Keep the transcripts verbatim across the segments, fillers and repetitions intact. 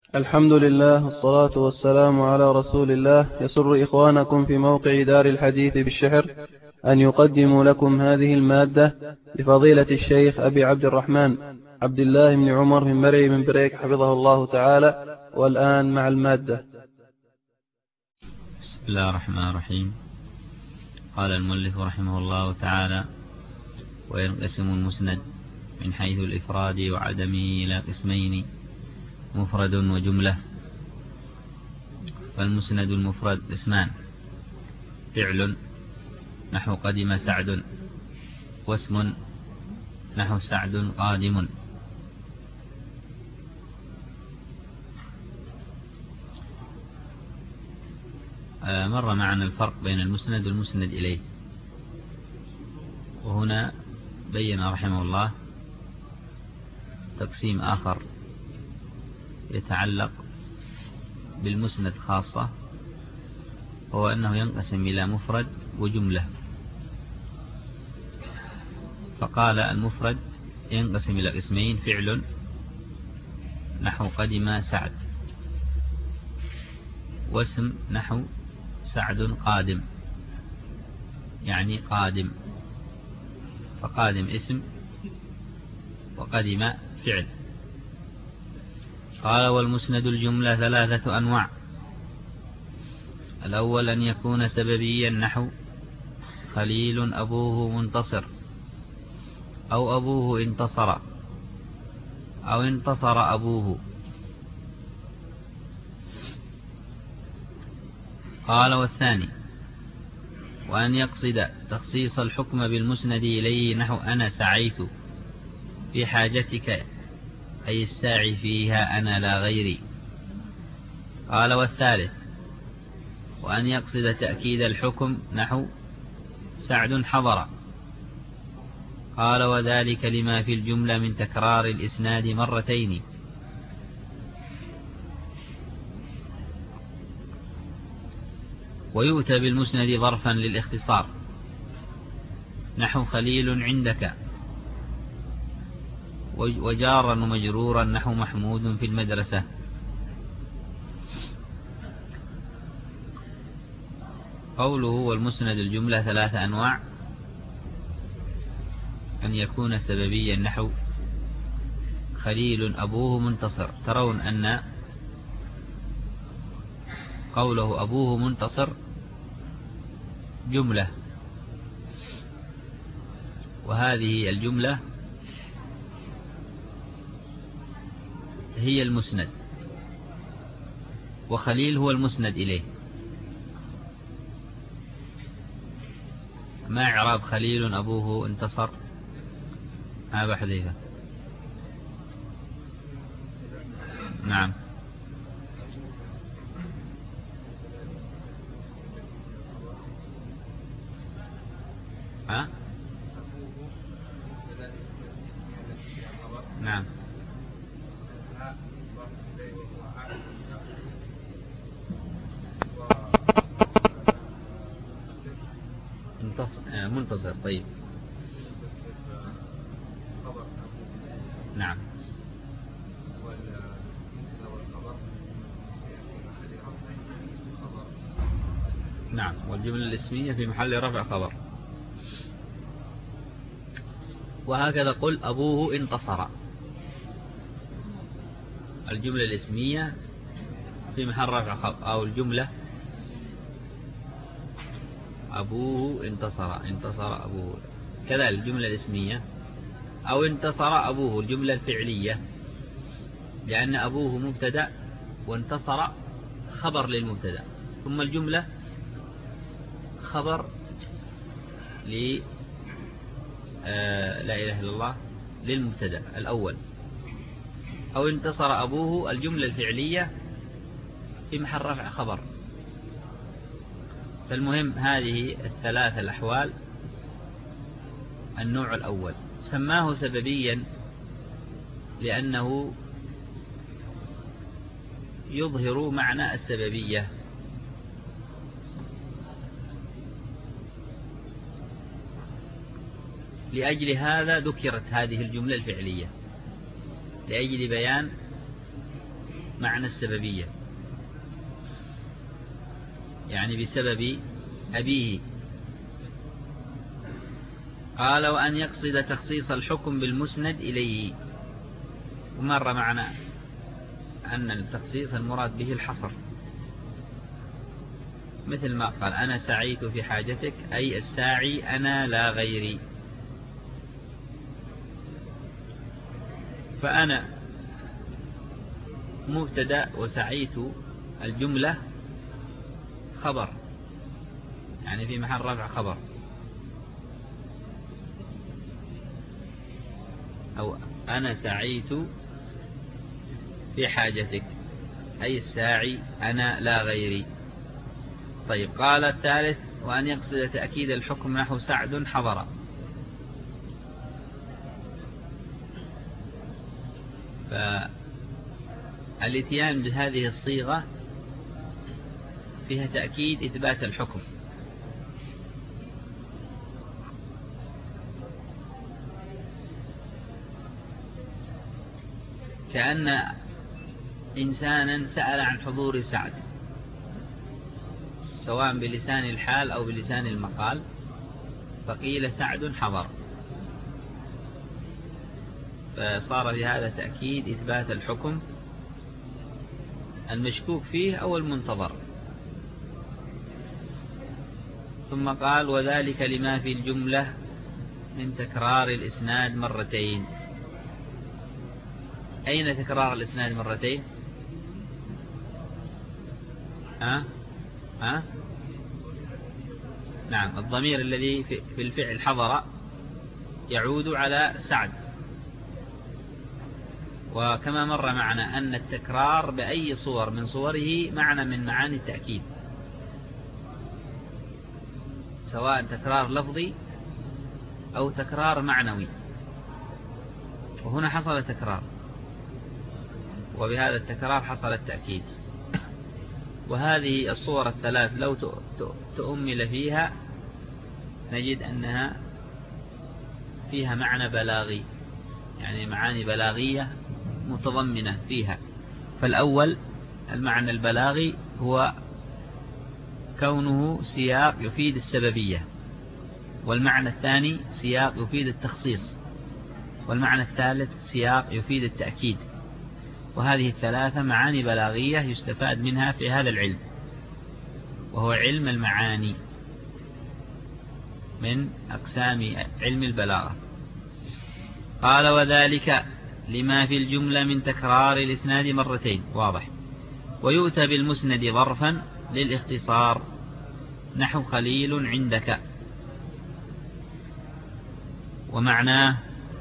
الحمد لله والصلاة والسلام على رسول الله. يسر إخوانكم في موقع دار الحديث بالشحر أن يقدموا لكم هذه المادة لفضيلة الشيخ أبي عبد الرحمن عبد الله بن عمر بن مري بن بريك حفظه الله تعالى. والآن مع المادة. بسم الله الرحمن الرحيم. قال المؤلف رحمه الله تعالى: وينقسم المسند من حيث الإفراد وعدمه إلى قسمين: مفرد وجملة. فالمسند المفرد اسمان: فعل نحو قدم سعد، واسم نحو سعد قادم. مر معنا الفرق بين المسند والمسند إليه، وهنا بين رحمه الله تقسيم آخر يتعلق بالمسند خاصة، هو أنه ينقسم إلى مفرد وجملة. فقال: المفرد ينقسم إلى قسمين: فعل نحو قدم سعد، واسم نحو سعد قادم، يعني قادم، فقادم اسم وقدم فعل. قال: والمسند الجملة ثلاثة أنواع: الأول أن يكون سببيا نحو خليل أبوه منتصر، أو أبوه انتصر، أو انتصر أبوه. قال: والثاني وأن يقصد تخصيص الحكم بالمسند إليه نحو أنا سعيت في حاجتك، أي الساعي فيها أنا لا غيري. قال: والثالث وأن يقصد تأكيد الحكم نحو سعد حضر. قال: وذلك لما في الجملة من تكرار الإسناد مرتين. ويؤتى بالمسند ظرفا للاختصار نحو خليل عندك، وجارا ومجرورا نحو محمود في المدرسة. قوله: والمسند الجملة ثلاثة أنواع: أن يكون سببيا نحو خليل أبوه منتصر. ترون أن قوله أبوه منتصر جملة، وهذه الجملة هي المسند، وخليل هو المسند إليه. ما إعراب خليل أبوه انتصر؟ أبا حذيفة. نعم. ها؟ نعم. منتصر. طيب. نعم. نعم. والجملة الاسمية في محل رفع خبر. وهكذا قل أبوه انتصر، الجملة الاسمية في محل رفع خبر، أو الجملة أبوه انتصر، انتصر أبوه. كذا الجملة الاسمية. أو انتصر أبوه الجملة الفعلية، لأن أبوه مبتدأ وانتصر خبر للمبتدأ، ثم الجملة خبر ل آه لا إله إلا الله للمبتدأ الأول. أو انتصر أبوه الجملة الفعلية في محل رفع خبر. فالمهم هذه الثلاث الأحوال. النوع الأول سماه سببيا لأنه يظهر معنى السببية، لأجل هذا ذكرت هذه الجملة الفعلية، لأجل بيان معنى السببية، يعني بسبب أبيه. قال وأن يقصد تخصيص الحكم بالمسند إليه. ومر معنا أن التخصيص المراد به الحصر، مثل ما قال أنا سعيت في حاجتك، أي الساعي أنا لا غيري. فأنا مبتدأ وسعيت الجملة خبر، يعني في محل رفع خبر، أو أنا سعيت في حاجتك أي الساعي أنا لا غيري. طيب قال الثالث وأن يقصد تأكيد الحكم نحو سعد حضر. فالاتيان بهذه الصيغة فيها تأكيد إثبات الحكم، كأن إنسانا سأل عن حضور سعد سواء بلسان الحال أو بلسان المقال، فقيل سعد حضر، فصار في هذا تأكيد إثبات الحكم المشكوك فيه أو المنتظر. ثم قال وذلك لما في الجملة من تكرار الإسناد مرتين. أين تكرار الإسناد مرتين؟ ها؟ ها؟ نعم، الضمير الذي في الفعل حضر يعود على سعد. وكما مر معنا أن التكرار بأي صور من صوره معنى من معاني التأكيد، سواء تكرار لفظي أو تكرار معنوي، وهنا حصل تكرار، وبهذا التكرار حصل التأكيد. وهذه الصور الثلاث لو تؤمل فيها نجد أنها فيها معنى بلاغي، يعني معاني بلاغية متضمنة فيها. فالأول المعنى البلاغي هو كونه سياق يفيد السببية، والمعنى الثاني سياق يفيد التخصيص، والمعنى الثالث سياق يفيد التأكيد. وهذه الثلاثة معاني بلاغية يستفاد منها في هذا العلم، وهو علم المعاني من أقسام علم البلاغة. قال وذلك لما في الجملة من تكرار الإسناد مرتين، واضح. ويؤتى بالمسند ظرفا للاختصار نحو خليل عندك. ومعناه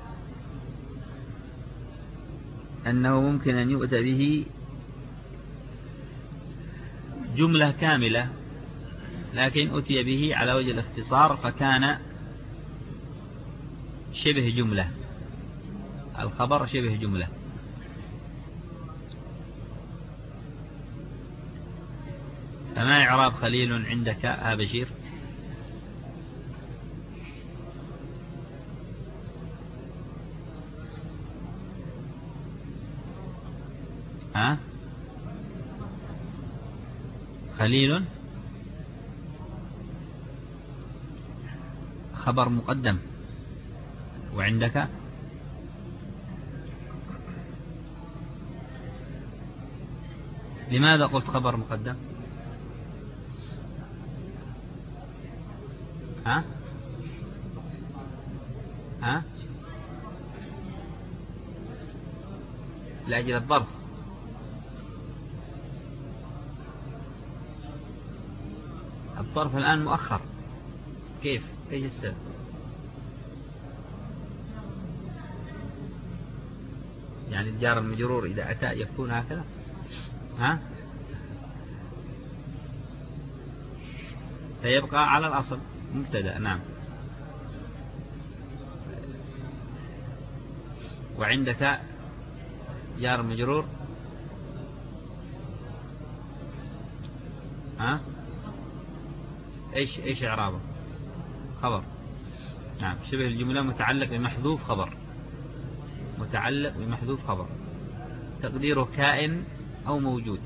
أنه ممكن أن يؤتى به جملة كاملة، لكن أتي به على وجه الاختصار فكان شبه جملة، الخبر شبه جملة. فما إعراب خليل عندك يا بشير؟ ها؟ خليل خبر مقدم، وعندك لماذا قلت خبر مقدم؟ ها؟ ها؟ لأجل الظرف. الظرف الآن مؤخر، كيف؟ ايش السبب؟ يعني الجار المجرور إذا أتى يكون هكذا؟ ها؟ فيبقى على الأصل مبتدأ. نعم. وعندك جار مجرور، ها؟ ايش ايش اعرابه؟ خبر. نعم، شبه الجملة متعلق بمحذوف خبر، متعلق بمحذوف خبر، تقديره كائن أو موجود.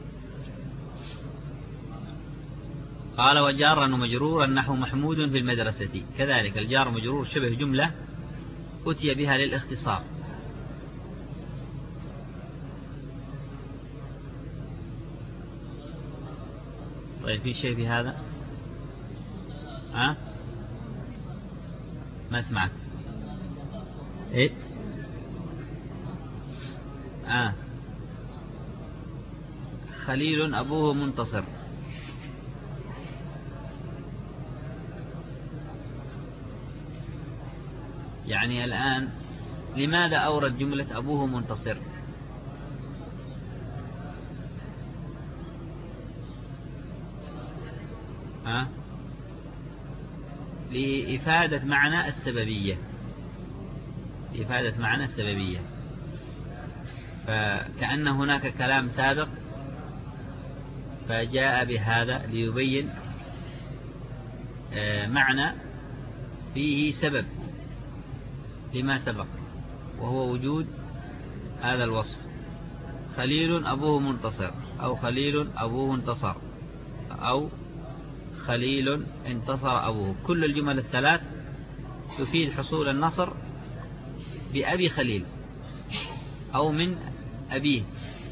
قال وجارا ومجرورا نحو محمود في المدرسة، كذلك الجار ومجرور شبه جملة أتي بها للاختصار. طيب في شيء في هذا؟ ها؟ ما اسمعك. ايه؟ آه. خليل أبوه منتصر. يعني الآن لماذا أورد جملة أبوه منتصر؟ ها؟ لإفادة معنى السببية، لإفادة معنى السببية، فكأن هناك كلام سابق فجاء بهذا ليبين معنى فيه سبب لما سبق، وهو وجود هذا الوصف. خليل أبوه منتصر، أو خليل أبوه انتصر، أو خليل انتصر أبوه. كل الجمل الثلاث تفيد حصول النصر بأبي خليل أو من أبيه،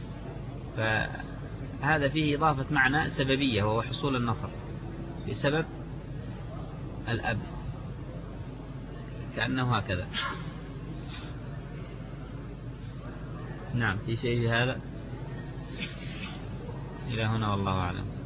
فهذا فيه إضافة معنى سببية وهو حصول النصر بسبب الأب، كأنه هكذا. نعم، في شيء في هذا؟ إلى هنا والله أعلم.